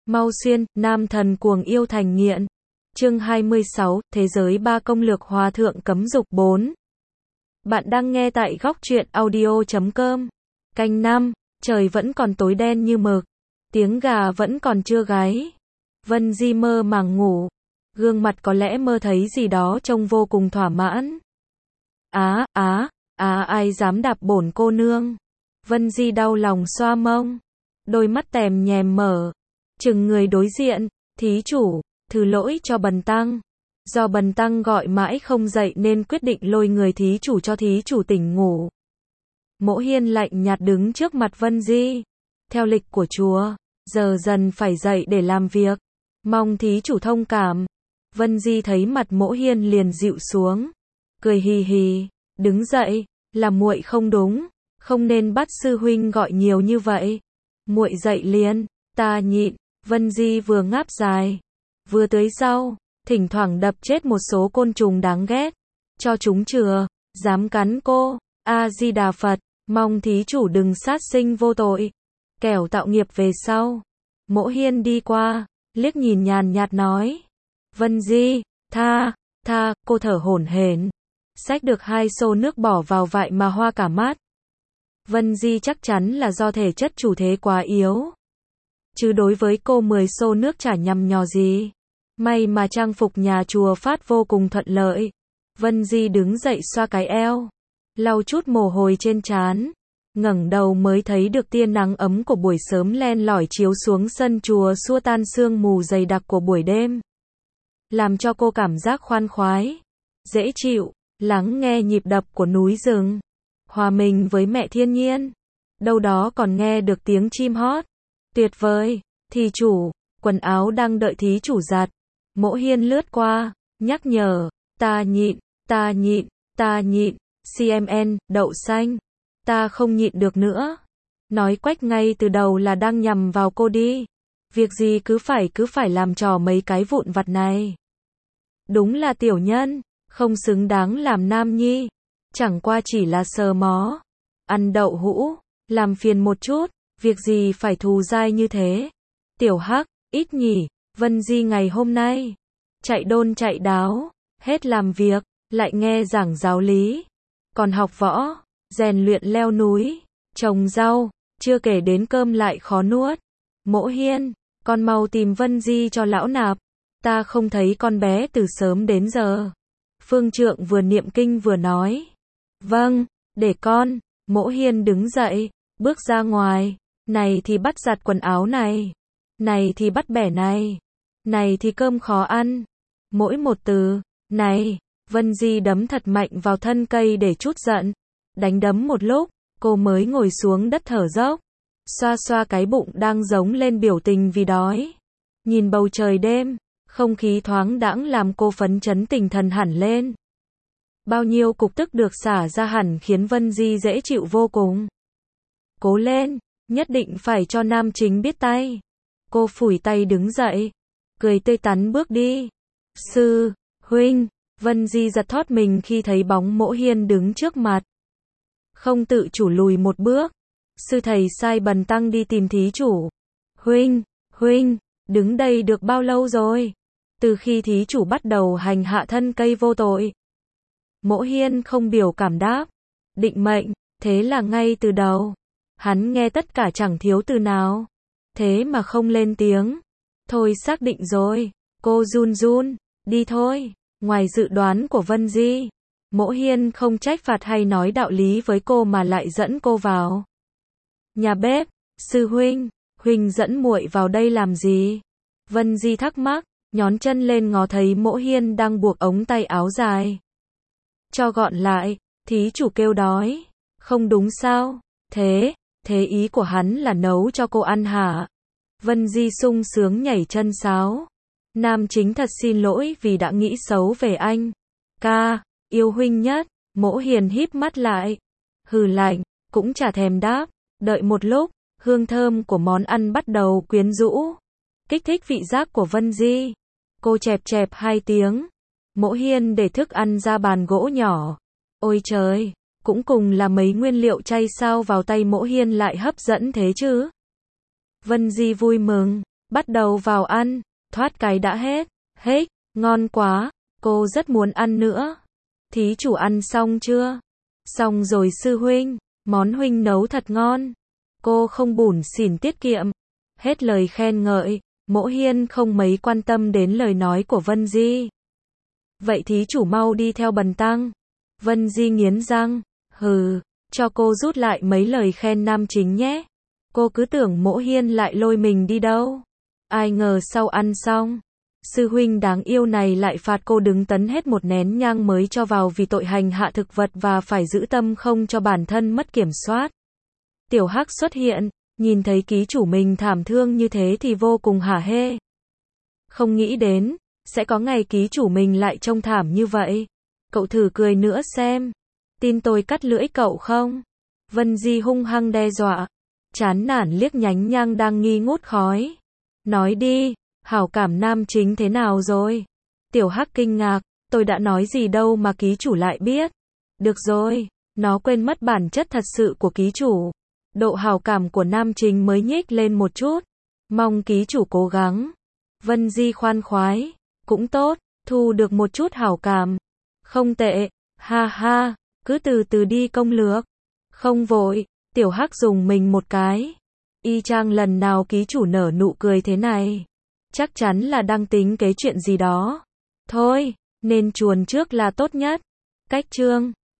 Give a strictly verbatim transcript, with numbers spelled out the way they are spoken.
Mau xuyên, nam thần cuồng yêu thành nghiện. Chương hai mươi sáu, Thế giới ba công lược hòa thượng cấm dục bốn. Bạn đang nghe tại góc truyện audio chấm com. Canh năm, trời vẫn còn tối đen như mực. Tiếng gà vẫn còn chưa gáy. Vân Di mơ màng ngủ. Gương mặt có lẽ mơ thấy gì đó trông vô cùng thỏa mãn. Á, á, á ai dám đạp bổn cô nương. Vân Di đau lòng xoa mông. Đôi mắt tèm nhèm mở. Chừng người đối diện, thí chủ, thứ lỗi cho bần tăng. Do bần tăng gọi mãi không dậy nên quyết định lôi người thí chủ cho thí chủ tỉnh ngủ. Mỗ Hiên lạnh nhạt đứng trước mặt Vân Di. Theo lịch của chùa, giờ dần phải dậy để làm việc. Mong thí chủ thông cảm. Vân Di thấy mặt Mỗ Hiên liền dịu xuống. Cười hì hì, đứng dậy, là muội không đúng, không nên bắt sư huynh gọi nhiều như vậy. Muội dậy liền, ta nhịn. Vân Di vừa ngáp dài, vừa tưới rau, thỉnh thoảng đập chết một số côn trùng đáng ghét, cho chúng chừa, dám cắn cô. A Di Đà Phật, mong thí chủ đừng sát sinh vô tội, kẻo tạo nghiệp về sau. Mỗ Hiên đi qua, liếc nhìn nhàn nhạt nói, Vân Di, tha, tha, cô thở hổn hển, xách được hai xô nước bỏ vào vại mà hoa cả mắt. Vân Di chắc chắn là do thể chất chủ thế quá yếu. Chứ đối với cô mười xô nước chả nhằm nhò gì. May mà trang phục nhà chùa phát vô cùng thuận lợi. Vân Di đứng dậy xoa cái eo, lau chút mồ hôi trên trán, ngẩng đầu mới thấy được tia nắng ấm của buổi sớm len lỏi chiếu xuống sân chùa xua tan sương mù dày đặc của buổi đêm. Làm cho cô cảm giác khoan khoái, dễ chịu, lắng nghe nhịp đập của núi rừng, hòa mình với mẹ thiên nhiên. Đâu đó còn nghe được tiếng chim hót. Tuyệt vời, thí chủ, quần áo đang đợi thí chủ giặt. Mỗ Hiên lướt qua, nhắc nhở, ta nhịn, ta nhịn, ta nhịn, xê em en, đậu xanh, ta không nhịn được nữa. Nói quách ngay từ đầu là đang nhằm vào cô đi. Việc gì cứ phải cứ phải làm trò mấy cái vụn vặt này. Đúng là tiểu nhân, không xứng đáng làm nam nhi. Chẳng qua chỉ là sờ mó, ăn đậu hũ, làm phiền một chút. Việc gì phải thù dai như thế? Tiểu Hắc, ít nhỉ, Vân Di ngày hôm nay, chạy đôn chạy đáo, hết làm việc, lại nghe giảng giáo lý, còn học võ, rèn luyện leo núi, trồng rau, chưa kể đến cơm lại khó nuốt. Mỗ Hiên, con mau tìm Vân Di cho lão nạp, ta không thấy con bé từ sớm đến giờ. Phương Trượng vừa niệm kinh vừa nói, vâng, để con. Mỗ Hiên đứng dậy, bước ra ngoài. Này thì bắt giặt quần áo này, này thì bắt bẻ này, này thì cơm khó ăn. Mỗi một từ, này, Vân Di đấm thật mạnh vào thân cây để trút giận. Đánh đấm một lúc, cô mới ngồi xuống đất thở dốc, xoa xoa cái bụng đang giống lên biểu tình vì đói. Nhìn bầu trời đêm, không khí thoáng đãng làm cô phấn chấn tinh thần hẳn lên. Bao nhiêu cục tức được xả ra hẳn khiến Vân Di dễ chịu vô cùng. Cố lên! Nhất định phải cho nam chính biết tay. Cô phủi tay đứng dậy, cười tươi tắn bước đi. Sư, huynh, Vân Di giật thót mình khi thấy bóng Mỗ Hiên đứng trước mặt. Không tự chủ lùi một bước. Sư thầy sai bần tăng đi tìm thí chủ. Huynh, huynh, đứng đây được bao lâu rồi? Từ khi thí chủ bắt đầu hành hạ thân cây vô tội. Mỗ Hiên không biểu cảm đáp. Định mệnh, thế là ngay từ đầu. Hắn nghe tất cả chẳng thiếu từ nào. Thế mà không lên tiếng. Thôi xác định rồi. Cô run run. Đi thôi. Ngoài dự đoán của Vân Di, Mỗ Hiên không trách phạt hay nói đạo lý với cô mà lại dẫn cô vào nhà bếp. Sư huynh, huynh dẫn muội vào đây làm gì? Vân Di thắc mắc, nhón chân lên ngó thấy Mỗ Hiên đang buộc ống tay áo dài cho gọn lại. Thí chủ kêu đói. Không đúng sao? Thế Thế ý của hắn là nấu cho cô ăn hả? Vân Di sung sướng nhảy chân sáo. Nam chính thật xin lỗi vì đã nghĩ xấu về anh. Ca, yêu huynh nhất. Mỗ Hiền híp mắt lại. Hừ lạnh, cũng chả thèm đáp. Đợi một lúc, hương thơm của món ăn bắt đầu quyến rũ, kích thích vị giác của Vân Di. Cô chẹp chẹp hai tiếng. Mỗ Hiên để thức ăn ra bàn gỗ nhỏ. Ôi trời! Cũng cùng là mấy nguyên liệu chay sao vào tay Mỗ Hiên lại hấp dẫn thế chứ? Vân Di vui mừng, Bắt đầu vào ăn, thoát cái đã hết. Hết, ngon quá, cô rất muốn ăn nữa. Thí chủ ăn xong chưa? Xong rồi sư huynh, món huynh nấu thật ngon. Cô không bủn xỉn tiết kiệm. Hết lời khen ngợi, Mỗ Hiên không mấy quan tâm đến lời nói của Vân Di. Vậy thí chủ mau đi theo bần tăng. Vân Di nghiến răng, hừ, cho cô rút lại mấy lời khen nam chính nhé. Cô cứ tưởng Mỗ Hiên lại lôi mình đi đâu. Ai ngờ sau ăn xong, sư huynh đáng yêu này lại phạt cô đứng tấn hết một nén nhang mới cho vào vì tội hành hạ thực vật và phải giữ tâm không cho bản thân mất kiểm soát. Tiểu Hắc xuất hiện, nhìn thấy ký chủ mình thảm thương như thế thì vô cùng hả hê. Không nghĩ đến, sẽ có ngày ký chủ mình lại trông thảm như vậy. Cậu thử cười nữa xem. Tin tôi cắt lưỡi cậu không? Vân Di hung hăng đe dọa. Chán nản liếc nhánh nhang đang nghi ngút khói. Nói đi, hảo cảm nam chính thế nào rồi? Tiểu Hắc kinh ngạc, tôi đã nói gì đâu mà ký chủ lại biết. Được rồi, nó quên mất bản chất thật sự của ký chủ. Độ hảo cảm của nam chính mới nhích lên một chút. Mong ký chủ cố gắng. Vân Di khoan khoái. Cũng tốt, thu được một chút hảo cảm. Không tệ, ha ha, cứ từ từ đi công lược. Không vội, Tiểu Hắc dùng mình một cái. Y chang lần nào ký chủ nở nụ cười thế này. Chắc chắn là đang tính kế chuyện gì đó. Thôi, nên chuồn trước là tốt nhất. Cách chương